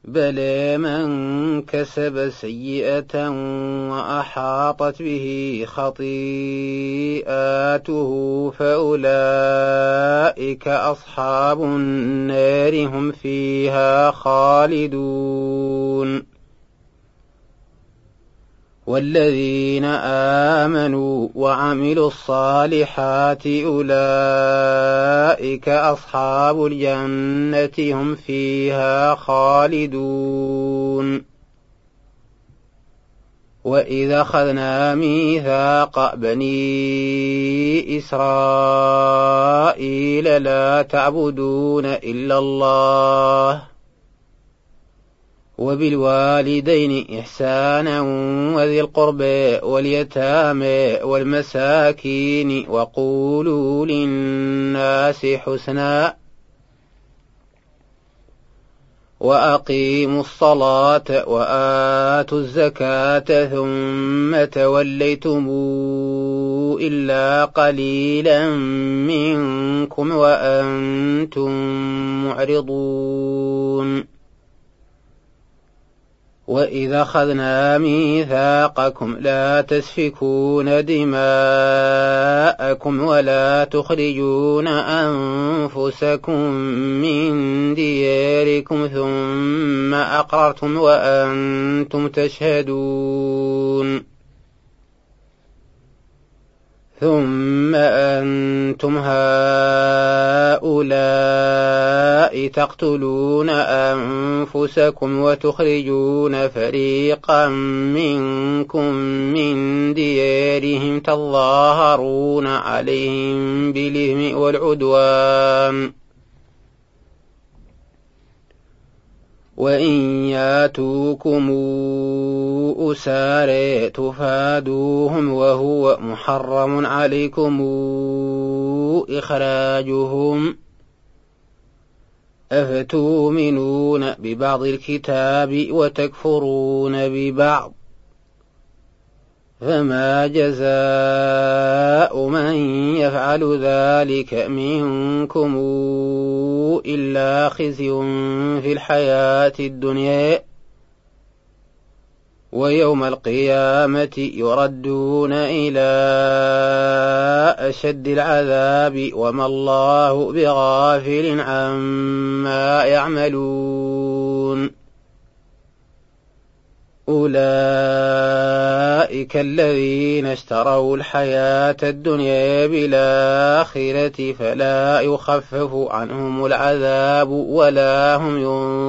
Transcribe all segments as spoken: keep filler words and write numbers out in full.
بلى من كسب سيئة وأحاطت به خطيئاته فأولئك أصحاب النار هم فيها خالدون. والذين آمنوا وعملوا الصالحات أولئك أصحاب الجنة هم فيها خالدون. وإذا أخذنا ميثاق بني إسرائيل لا تعبدون إلا الله وبالوالدين إحسانا وذي القربى واليتامى والمساكين وقولوا للناس حسنا وأقيموا الصلاة وآتوا الزكاة ثم توليتم إلا قليلا منكم وأنتم معرضون. وإذا أخذنا ميثاقكم لا تسفكون دماءكم ولا تخرجون أنفسكم من دياركم ثم أقررتم وأنتم تشهدون ثم أنتم هؤلاء تقتلون أنفسكم وتخرجون فريقا منكم من ديارهم تظاهرون عليهم بالإثم والعدوان وإن ياتوكم أسارى تفادوهم وهو محرم عليكم إخراجهم أفتؤمنون ببعض الكتاب وتكفرون ببعض فما جزاء من يفعل ذلك منكم إلا خزي في الحياة الدنيا ويوم القيامة يردون إلى أشد العذاب وما الله بغافل عما يعملون. أولئك الذين اشتروا الحياة الدنيا بالآخرة فلا يخفف عنهم العذاب ولا هم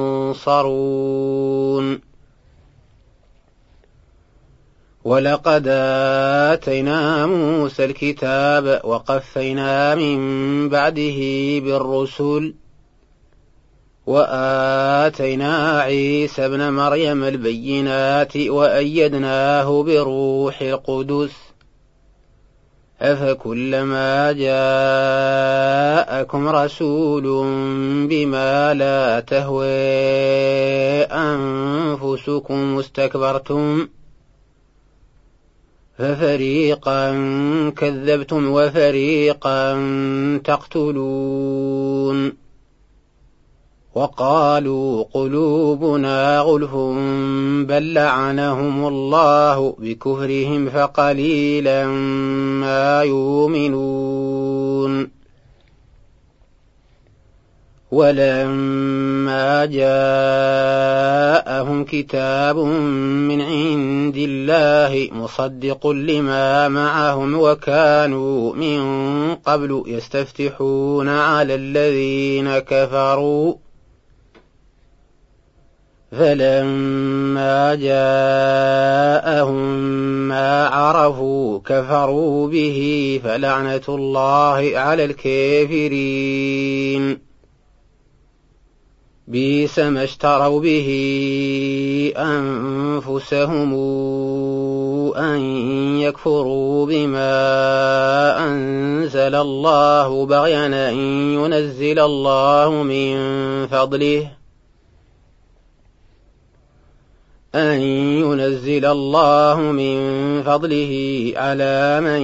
ينصرون. ولقد آتينا موسى الكتاب وقفينا من بعده بالرسل وآتينا عيسى ابن مريم البينات وأيدناه بروح القدس أفكلما جاءكم رسول بما لا تهوى أنفسكم استكبرتم ففريقا كذبتم وفريقا تقتلون. وقالوا قلوبنا غلف بل لعنهم الله بكفرهم فقليلا ما يؤمنون. ولما جاءهم كتاب من عند الله مصدق لما معهم وكانوا من قبل يستفتحون على الذين كفروا فلما جاءهم ما عرفوا كفروا به فلعنة الله على الكافرين. بئس ما اشتروا به أنفسهم أن يكفروا بما أنزل الله بغيا أن ينزل الله من فضله أن ينزل الله من فضله على من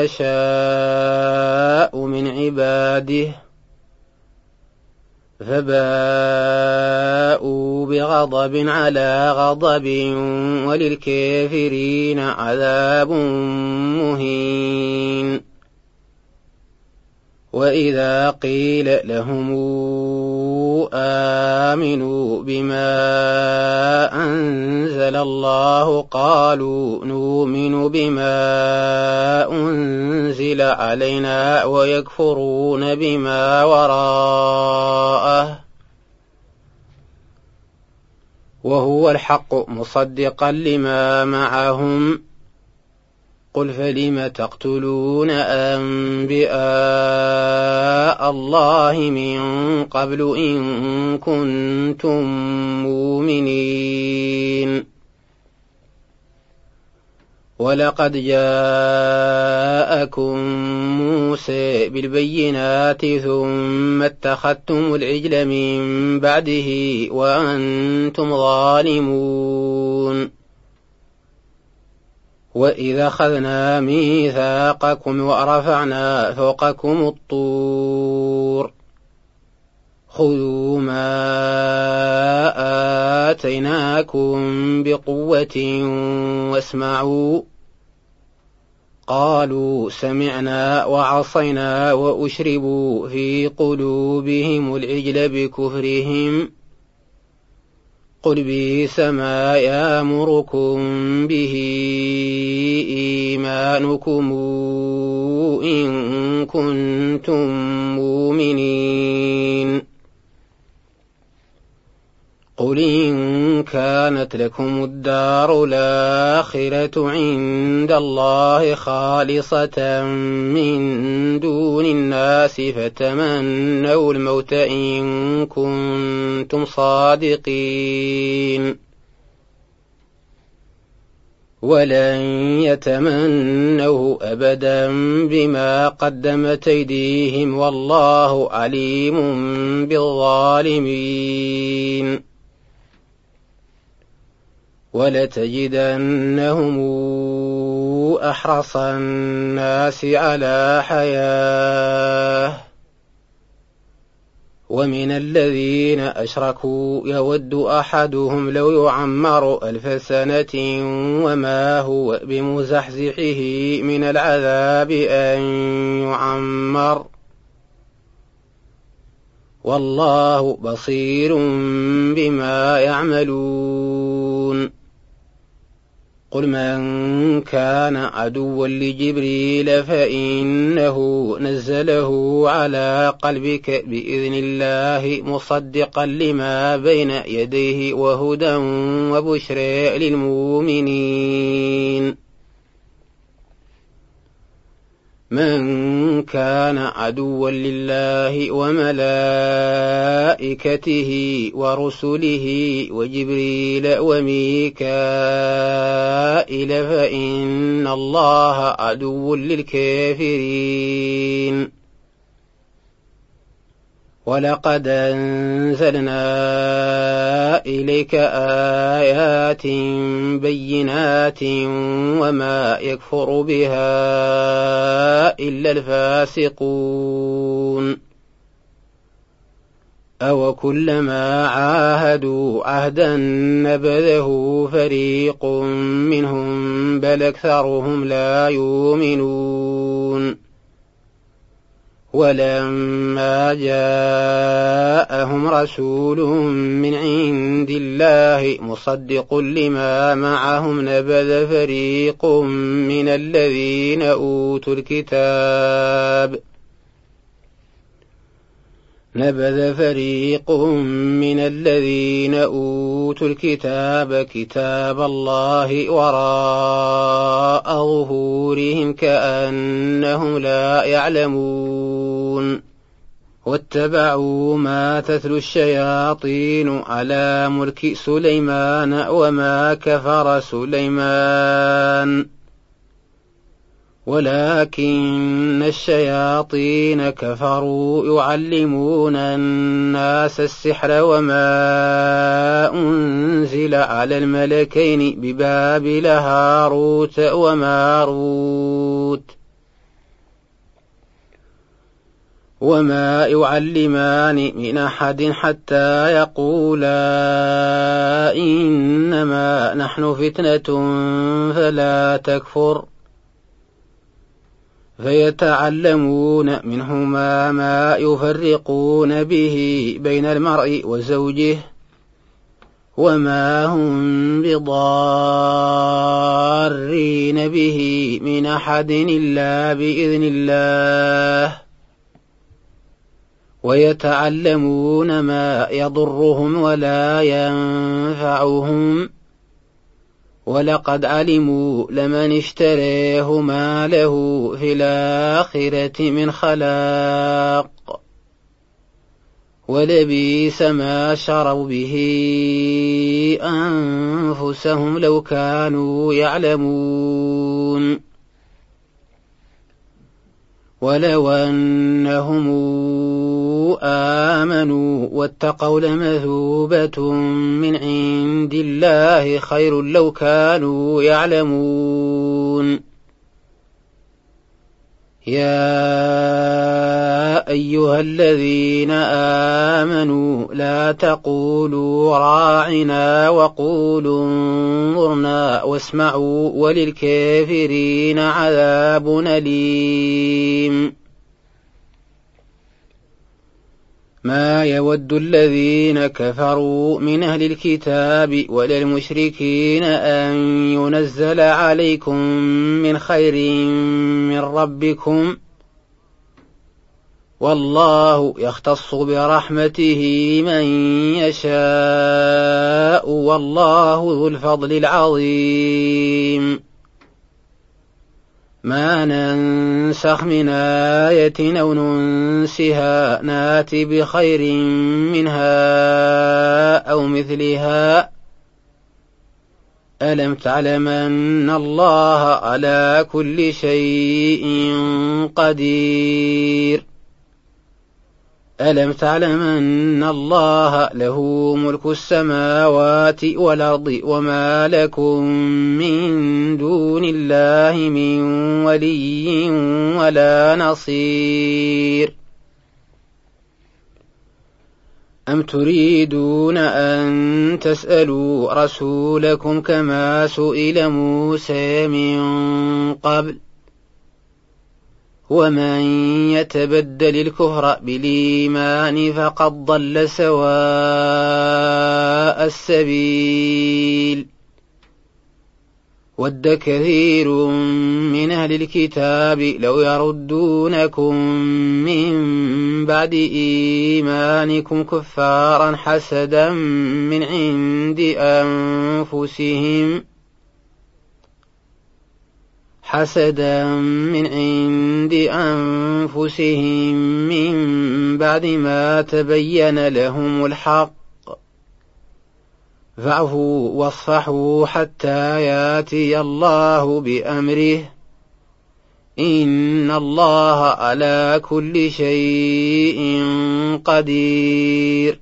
يشاء من عباده فباءوا بغضب على غضب وللكافرين عذاب مهين. وإذا قيل لهم آمنوا بما أنزل الله قالوا نؤمن بما أنزل علينا ويكفرون بما وراءه وهو الحق مصدقا لما معهم. قل فلم تقتلون أنبياء الله من قبل إن كنتم مؤمنين. ولقد جاءكم موسى بالبينات ثم اتخذتم العجل من بعده وأنتم ظالمون. وإذا أخذنا ميثاقكم ورفعنا فوقكم الطور خذوا ما آتيناكم بقوة واسمعوا قالوا سمعنا وعصينا وأشربوا في قلوبهم العجل بكفرهم. قل بئس ما يأمركم به إيمانكم إن كنتم مؤمنين. قل إن كانت لكم الدار الآخرة عند الله خالصة من دون الناس فتمنوا الموت إن كنتم صادقين. ولن يتمنوه أبدا بما قدمت أيديهم والله عليم بالظالمين. ولتجدنهم أحرص الناس على حياة ومن الذين أشركوا يود أحدهم لو يعمر ألف سنة وما هو بمزحزحه من العذاب أن يعمر والله بصير بما يعملون. قل من كان عدوا لجبريل فإنه نزله على قلبك بإذن الله مصدقا لما بين يديه وهدى وبشرى للمؤمنين. من كان عدوا لله وملائكته ورسله وجبريل وميكائيل فإن الله عدو للكافرين. ولقد أنزلنا إليك آيات بينات وما يكفر بها إلا الفاسقون. أو كلما عاهدوا عهدا نبذه فريق منهم بل أكثرهم لا يؤمنون. ولما جاءهم رسول من عند الله مصدق لما معهم نبذ فريق من الذين أوتوا الكتاب نبذ فريق من الذين أوتوا الكتاب كتاب الله وراء ظهورهم كأنهم لا يعلمون. واتبعوا ما تتلو الشياطين على ملك سليمان وما كفر سليمان ولكن الشياطين كفروا يعلمون الناس السحر وما أنزل على الملكين ببابل هاروت وماروت وما يعلمان من أحد حتى يقولا إنما نحن فتنة فلا تكفر فيتعلمون منهما ما يفرقون به بين المرء وزوجه وما هم بضارين به من أحد إلا بإذن الله ويتعلمون ما يضرهم ولا ينفعهم ولقد علموا لمن اشتريه ما له في الآخرة من خلاق ولبئس ما شروا به أنفسهم لو كانوا يعلمون ولو أنهم آمنوا واتقوا لمثوبة من عند الله خير لو كانوا يعلمون يا أيها الذين آمنوا لا تقولوا راعنا وقولوا انظرنا واسمعوا وللكافرين عذاب أليم ما يود الذين كفروا من أهل الكتاب ولا المشركين أن ينزل عليكم من خير من ربكم والله يختص برحمته من يشاء والله ذو الفضل العظيم ما ننسخ من آية أو ننسها نات بخير منها أو مثلها ألم تعلم أن الله على كل شيء قدير ألم تعلم أن الله له ملك السماوات والأرض وما لكم من دون الله من ولي ولا نصير أم تريدون أن تسألوا رسولكم كما سئل موسى من قبل ومن يتبدل الكفر بالإيمان فقد ضل سواء السبيل ود كثير من أهل الكتاب لو يردونكم من بعد إيمانكم كفارا حسدا من عند أنفسهم حسدا من عند أنفسهم من بعد ما تبين لهم الحق فاعفوا واصفحوا حتى ياتي الله بأمره إن الله على كل شيء قدير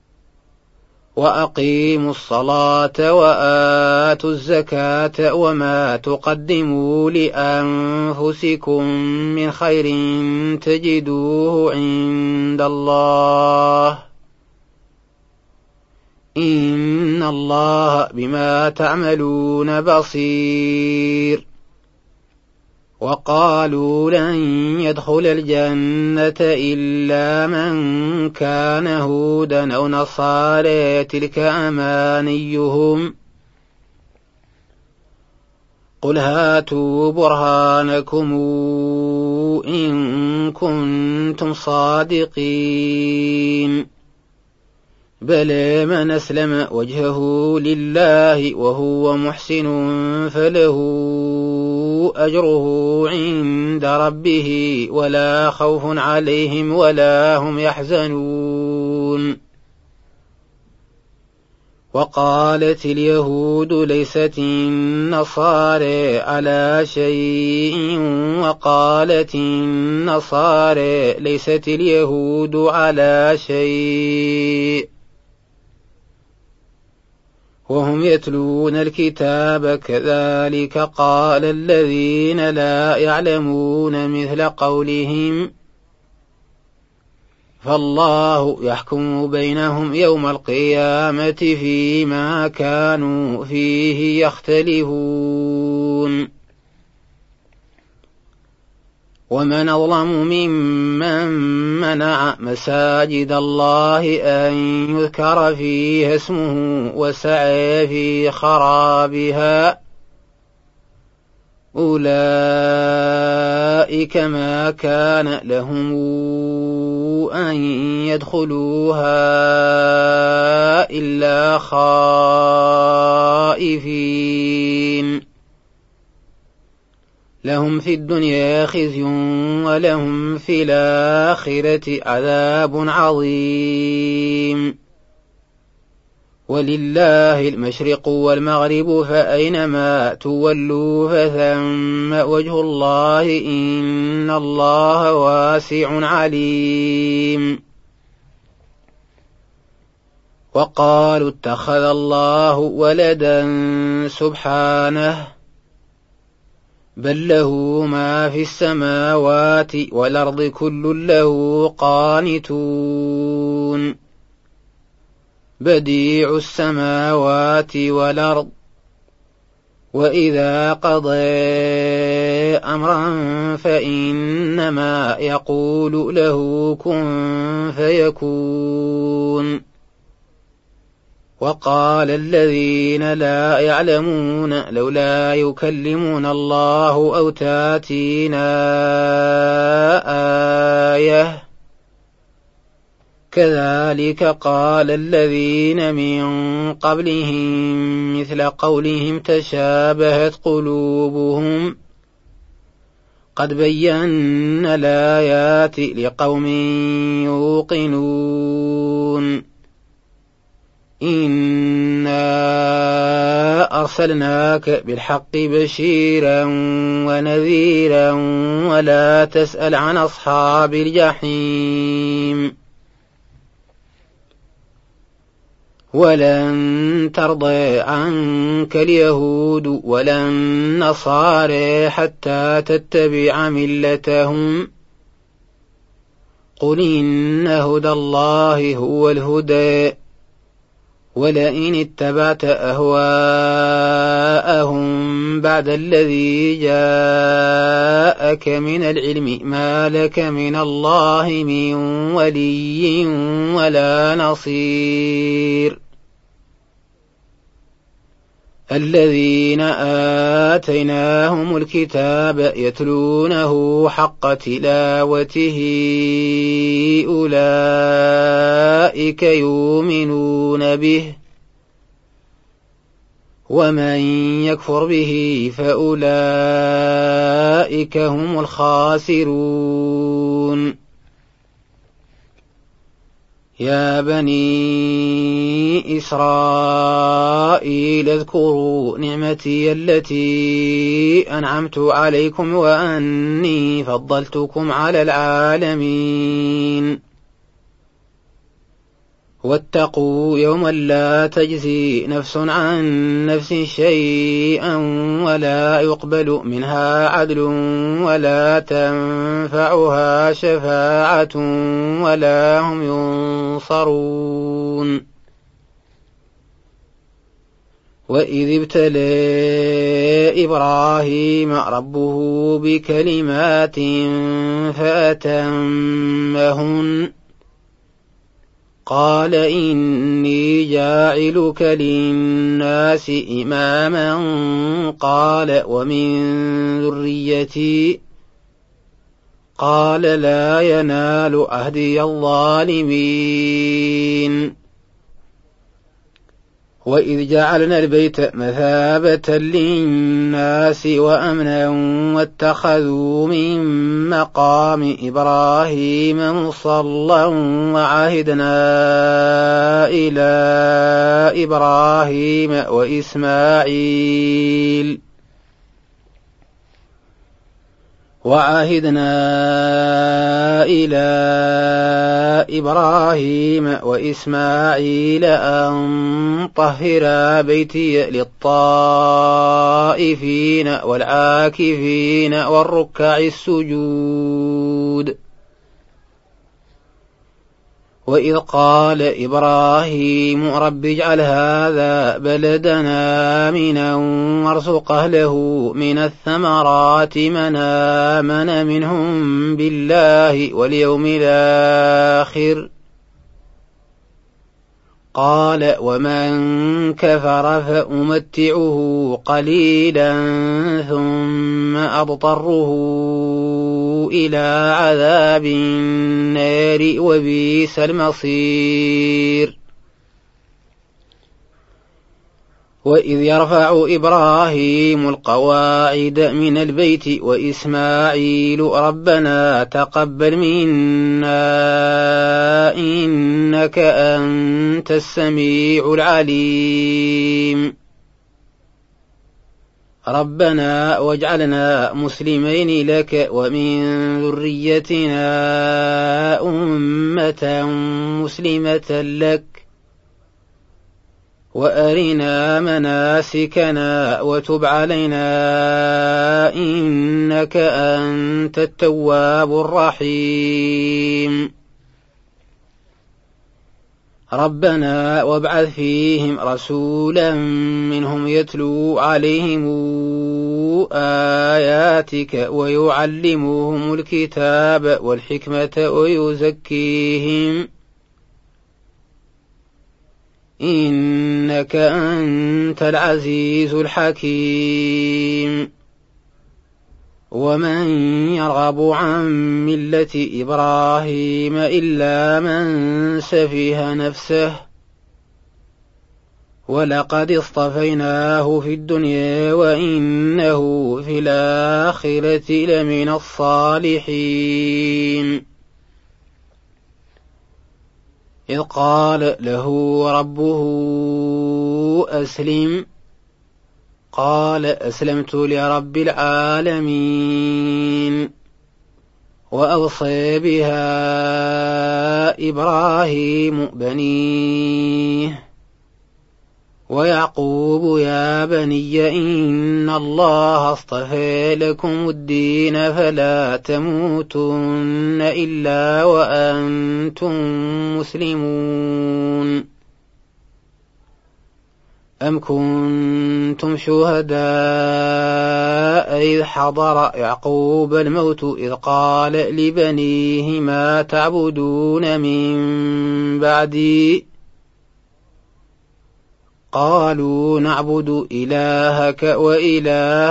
وأقيموا الصلاة وآتوا الزكاة وما تقدموا لأنفسكم من خير تجدوه عند الله إن الله بما تعملون بصير وقالوا لن يدخل الجنة إلا من كان هودا أو نصارى تلك أمانيهم قل هاتوا برهانكم إن كنتم صادقين بلى من أسلم وجهه لله وهو محسن فله أجره عند ربه ولا خوف عليهم ولا هم يحزنون وقالت اليهود ليست النصارى على شيء وقالت النصارى ليست اليهود على شيء وهم يتلون الكتاب كذلك قال الذين لا يعلمون مثل قولهم فالله يحكم بينهم يوم القيامة فيما كانوا فيه يختلفون. ومن أظلم ممن منع مساجد الله أن يذكر فيها اسمه وسعى في خرابها أولئك ما كان لهم أن يدخلوها إلا خائفين لهم في الدنيا خزي ولهم في الآخرة عذاب عظيم. ولله المشرق والمغرب فأينما تولوا فثم وجه الله إن الله واسع عليم. وقالوا اتخذ الله ولدا سبحانه بل له ما في السماوات والأرض كل له قانتون بديع السماوات والأرض وإذا قضى أمرا فإنما يقول له كن فيكون. وقال الذين لا يعلمون لولا يكلمون الله أو تاتينا آية كذلك قال الذين من قبلهم مثل قولهم تشابهت قلوبهم قد بينا الآيات لقوم يوقنون. إنا أرسلناك بالحق بشيرا ونذيرا ولا تسأل عن أصحاب الجحيم. ولن ترضى عنك اليهود ولا النصارى حتى تتبع ملتهم قل إن هدى الله هو الهدى ولئن اتبعت أهواءهم بعد الذي جاءك من العلم ما لك من الله من ولي ولا نصير. الذين آتيناهم الكتاب يتلونه حق تلاوته أولئك يؤمنون به ومن يكفر به فأولئك هم الخاسرون. يا بني إسرائيل اذكروا نعمتي التي أنعمت عليكم وأني فضلتكم على العالمين. واتقوا يوما لا تجزي نفس عن نفس شيئا ولا يقبل منها عدل ولا تنفعها شفاعة ولا هم ينصرون. وإذ ابتلى إبراهيم ربه بكلمات فأتمهن قال إني جاعلك للناس إماما قال ومن ذريتي قال لا ينال عهدي الظالمين. وإذ جعلنا البيت مثابة للناس وأمنا واتخذوا من مقام إبراهيم مصلى وعهدنا إلى إبراهيم وإسماعيل وعهدنا إلى إبراهيم وإسماعيل أن طهرا بيتي للطائفين والعاكفين والركع السجود. وإذ قال إبراهيم رب اجعل هذا بلدنا آمنا وارزق أهله من الثمرات من آمن منهم بالله واليوم الآخر قال ومن كفر فأمتعه قليلا ثم أضطره إلى عذاب النار وبئس المصير وإذ يرفع إبراهيم القواعد من البيت وإسماعيل ربنا تقبل منا إنك أنت السميع العليم ربنا واجعلنا مسلمين لك ومن ذريتنا أمة مسلمة لك وأرنا مناسكنا وتب علينا إنك أنت التواب الرحيم ربنا وابعث فيهم رسولا منهم يتلو عليهم آياتك ويعلمهم الكتاب والحكمة ويزكيهم إنك أنت العزيز الحكيم ومن يرغب عن ملة إبراهيم إلا من سفه نفسه ولقد اصطفيناه في الدنيا وإنه في الآخرة لمن الصالحين إذ قال له ربه أسلم قال أسلمت لرب العالمين وأوصى بها إبراهيم بنيه ويعقوب يا بني إن الله اصطفى لكم الدين فلا تموتن إلا وأنتم مسلمون أم كنتم شهداء إذ حضر يعقوب الموت إذ قال لبنيه ما تعبدون من بعدي قالوا نعبد إلهك وإله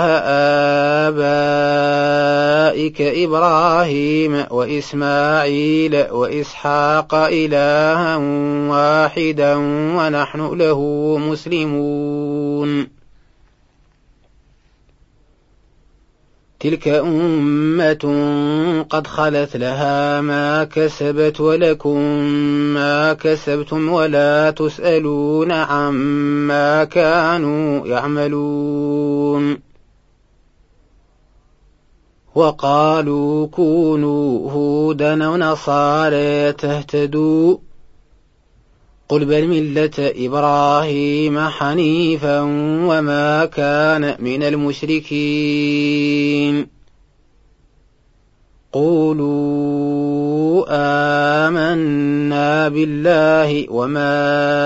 آبائك إبراهيم وإسماعيل وإسحاق إلها واحدا ونحن له مسلمون تلك أمة قد خلت لها ما كسبت ولكم ما كسبتم ولا تسألون عما كانوا يعملون وقالوا كونوا هودا ونصارى تهتدوا قل بل ملة إبراهيم حنيفا وما كان من المشركين قولوا آمنا بالله وما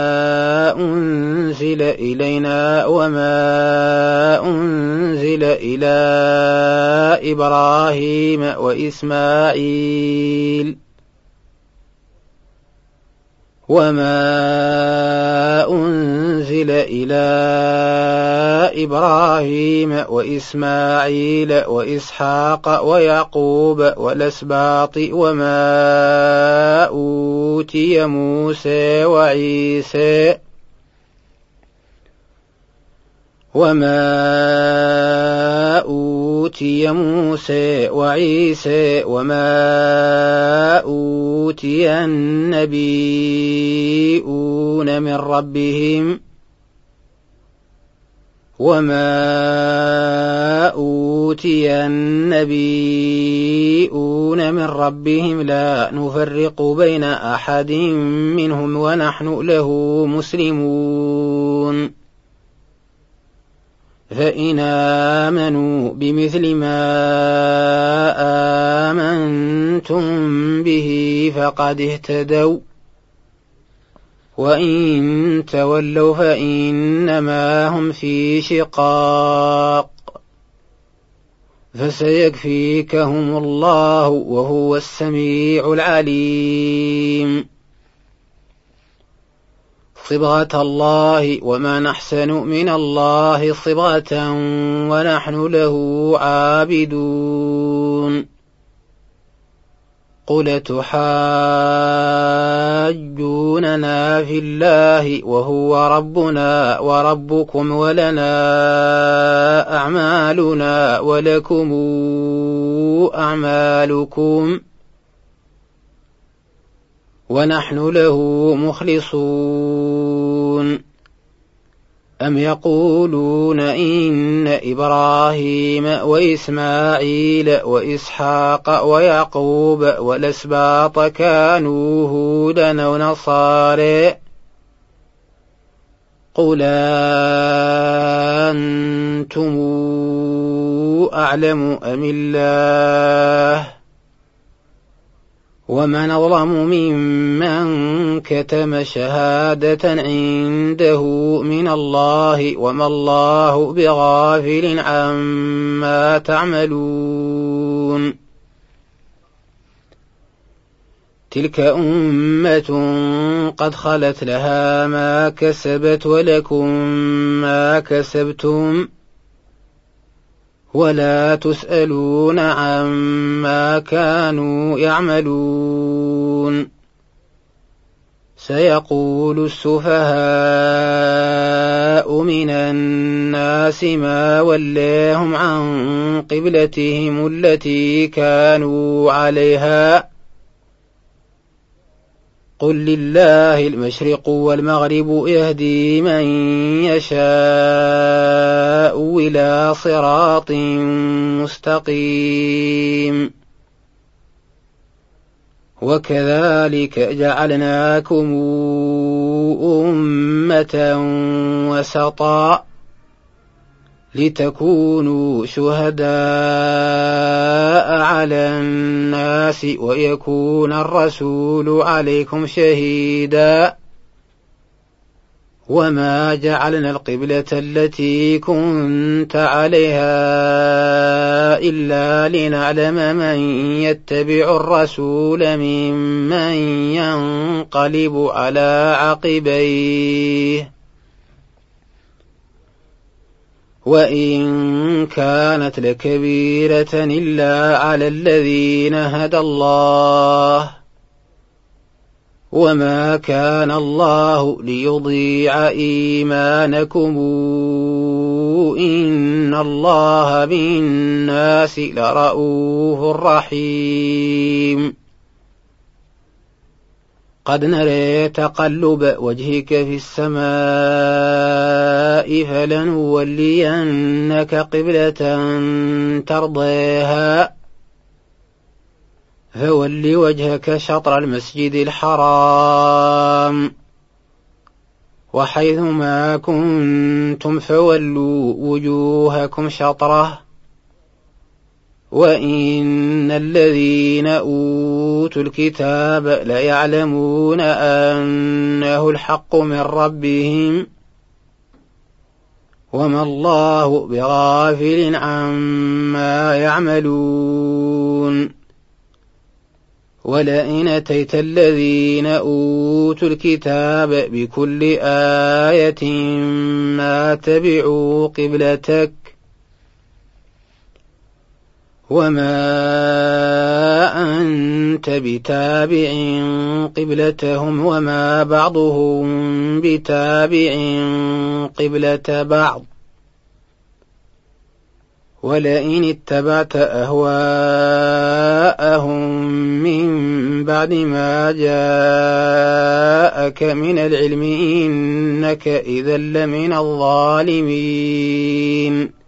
أنزل إلينا وما أنزل إلى إبراهيم وإسماعيل وما أنزل إلى إبراهيم وإسماعيل وإسحاق ويعقوب والأسباط وما أوتي موسى وعيسى وما أوتي موسى وعيسى وما أوتي النبيون من ربهم وما أوتي النبيون من ربهم لا نفرق بين أحد منهم ونحن له مسلمون فإن آمنوا بمثل ما آمنتم به فقد اهتدوا وإن تولوا فإنما هم في شقاق فسيكفيكهم الله وهو السميع العليم. صبغة الله وما أحسن من الله صبغة ونحن له عابدون. قل تحاجوننا في الله وهو ربنا وربكم ولنا أعمالنا ولكم أعمالكم ونحن له مخلصون. أم يقولون إن إبراهيم وإسماعيل وإسحاق ويعقوب والأسباط كانوا هودا أو نصارى قل أنتم أعلم أم الله ومن أظلم ممن كتم شهادة عنده من الله وما الله بغافل عما تعملون. تلك أمة قد خلت لها ما كسبت ولكم ما كسبتم ولا تسألون عما كانوا يعملون. سيقول السفهاء من الناس ما ولاهم عن قبلتهم التي كانوا عليها قل لله المشرق والمغرب يهدي من يشاء إلى صراط مستقيم. وكذلك جعلناكم أمة وسطا لتكونوا شهداء على الناس ويكون الرسول عليكم شهيدا. وما جعلنا القبلة التي كنت عليها إلا لنعلم من يتبع الرسول ممن ينقلب على عقبيه وإن كانت لكبيرة إلا على الذين هدى الله وما كان الله ليضيع إيمانكم إن الله بالناس لرؤوف رحيم. قد نرى تقلب وجهك في السماء فلنولينك قبلة ترضيها فول وجهك شطر المسجد الحرام وحيثما كنتم فولوا وجوهكم شطره وإن الذين أوتوا الكتاب ليعلمون أنه الحق من ربهم وما الله بغافل عما يعملون. ولئن أتيت الذين أوتوا الكتاب بكل آية ما تبعوا قبلتك وما أنت بتابع قبلتهم وما بعضهم بتابع قبلة بعض ولئن اتبعت أهواءهم من بعد ما جاءك من العلم إنك إذا لمن الظالمين.